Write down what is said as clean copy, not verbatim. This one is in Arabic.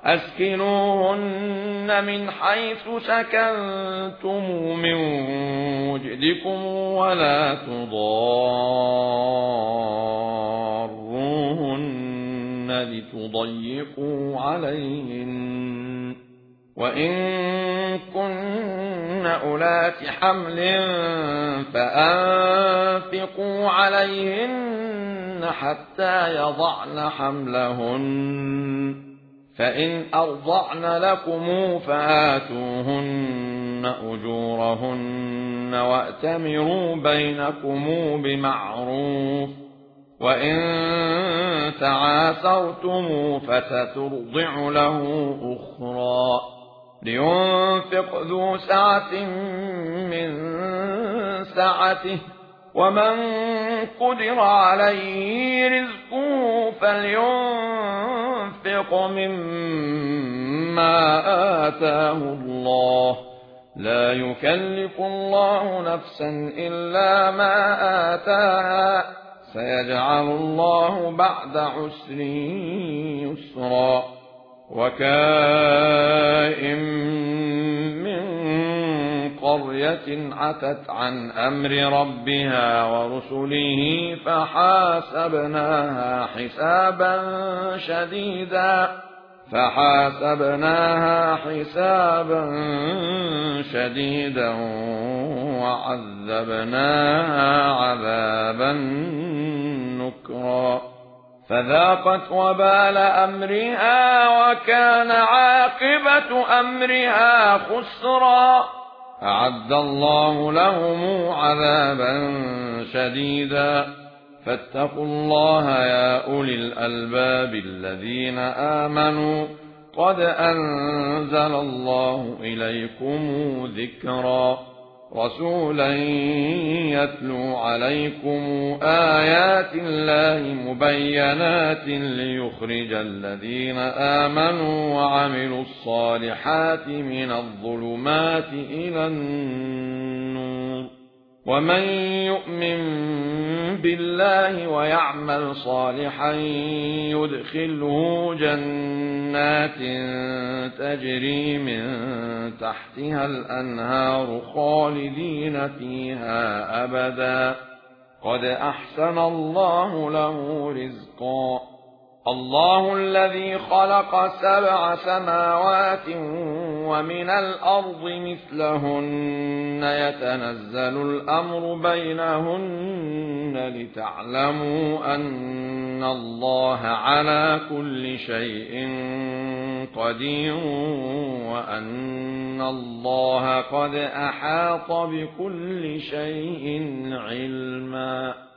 أسكنوهن من حيث سكنتم من وجدكم ولا تضاروهن لتضيقوا عليهن وإن كن أولات حمل فأنفقوا عليهن حتى يضعن حملهن فإن أرضعن لكم فآتوهن أجورهن وأتمروا بينكم بمعروف وإن تعاسرتم فسترضع له أخرى لينفق ذو سعة من سعته ومن قدر عليه رزقه فلينفق مما آتاه الله لا يكلف الله نفسا إلا ما آتاها سيجعل الله بعد عسر يسرا وكائن من قرية عتت عن أمر ربها ورسله فحاسبناها حسابا شديدا وعذبناها عذابا نكرا فذاقت وبال أمرها وكان عاقبة أمرها خسرا أعد الله لهم عذابا شديدا فاتقوا الله يا أولي الألباب الذين آمنوا قد أنزل الله إليكم ذكرا رسولا يتلو عليكم آيات الله مبينات ليخرج الذين آمنوا وعملوا الصالحات من الظلمات إلى النور ومن يؤمن بالله ويعمل صالحا يدخله جنات تجري من تحتها الأنهار خالدين فيها أبدا قد أحسن الله له رزقا الله الذي خلق 7 سماوات ومن الأرض مثلهن يتنزل الأمر بينهن لتعلموا أن الله على كل شيء قدير وأن الله قد أحاط بكل شيء علما